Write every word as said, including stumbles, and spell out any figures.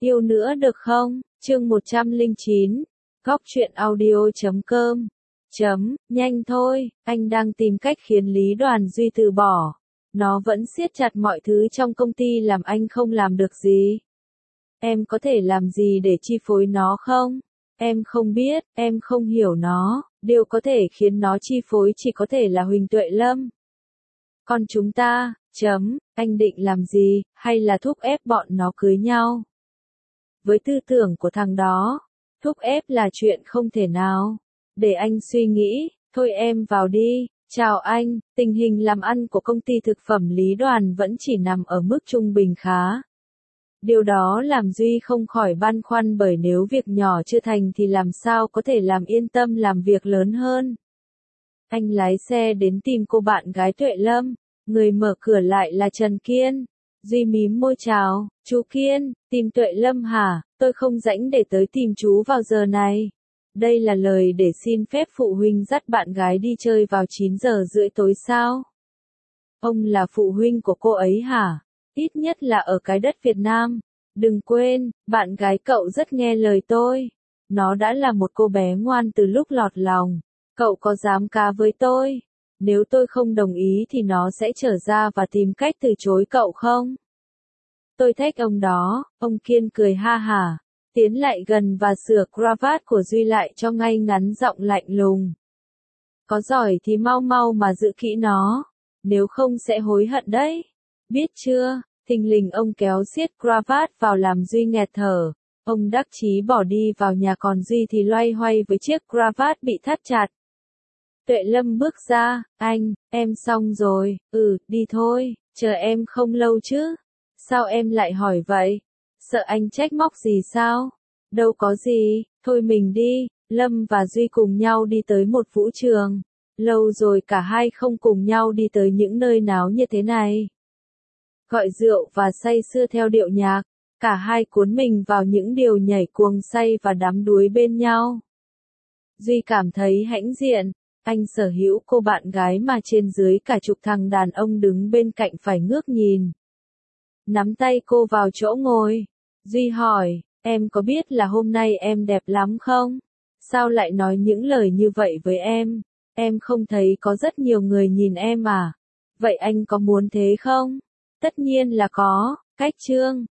Yêu nữa được không? Chương một trăm lẻ chín. Góc truyện audio chấm com. Chấm, nhanh thôi, anh đang tìm cách khiến Lý Đoàn Duy từ bỏ. Nó vẫn siết chặt mọi thứ trong công ty làm anh không làm được gì. Em có thể làm gì để chi phối nó không? Em không biết, em không hiểu nó, điều có thể khiến nó chi phối chỉ có thể là Huỳnh Tuệ Lâm. Còn chúng ta, chấm, anh định làm gì, hay là thúc ép bọn nó cưới nhau? Với tư tưởng của thằng đó, thúc ép là chuyện không thể nào. Để anh suy nghĩ, thôi em vào đi. Chào anh, tình hình làm ăn của công ty thực phẩm Lý Đoàn vẫn chỉ nằm ở mức trung bình khá. Điều đó làm Duy không khỏi băn khoăn bởi nếu việc nhỏ chưa thành thì làm sao có thể làm yên tâm làm việc lớn hơn. Anh lái xe đến tìm cô bạn gái Tuệ Lâm, người mở cửa lại là Trần Kiên. Duy mím môi chào, chú Kiên, tìm Tuệ Lâm hả, tôi không rảnh để tới tìm chú vào giờ này. Đây là lời để xin phép phụ huynh dắt bạn gái đi chơi vào chín giờ rưỡi tối sao? Ông là phụ huynh của cô ấy hả? Ít nhất là ở cái đất Việt Nam. Đừng quên, bạn gái cậu rất nghe lời tôi. Nó đã là một cô bé ngoan từ lúc lọt lòng. Cậu có dám cá với tôi? Nếu tôi không đồng ý thì nó sẽ trở ra và tìm cách từ chối cậu không? Tôi thách ông đó, ông Kiên cười ha hả, tiến lại gần và sửa cravat của Duy lại cho ngay ngắn giọng lạnh lùng. Có giỏi thì mau mau mà giữ kỹ nó, nếu không sẽ hối hận đấy. Biết chưa? Thình lình ông kéo siết cravat vào làm Duy nghẹt thở. Ông đắc chí bỏ đi vào nhà còn Duy thì loay hoay với chiếc cravat bị thắt chặt. Tuệ Lâm bước ra, anh, em xong rồi, ừ, đi thôi, chờ em không lâu chứ. Sao em lại hỏi vậy? Sợ anh trách móc gì sao? Đâu có gì, thôi mình đi. Lâm và Duy cùng nhau đi tới một vũ trường. Lâu rồi cả hai không cùng nhau đi tới những nơi náo như thế này. Gọi rượu và say sưa theo điệu nhạc, cả hai cuốn mình vào những điều nhảy cuồng say và đắm đuối bên nhau. Duy cảm thấy hãnh diện, anh sở hữu cô bạn gái mà trên dưới cả chục thằng đàn ông đứng bên cạnh phải ngước nhìn. Nắm tay cô vào chỗ ngồi, Duy hỏi, em có biết là hôm nay em đẹp lắm không? Sao lại nói những lời như vậy với em? Em không thấy có rất nhiều người nhìn em à? Vậy anh có muốn thế không? Tất nhiên là có, cách chương.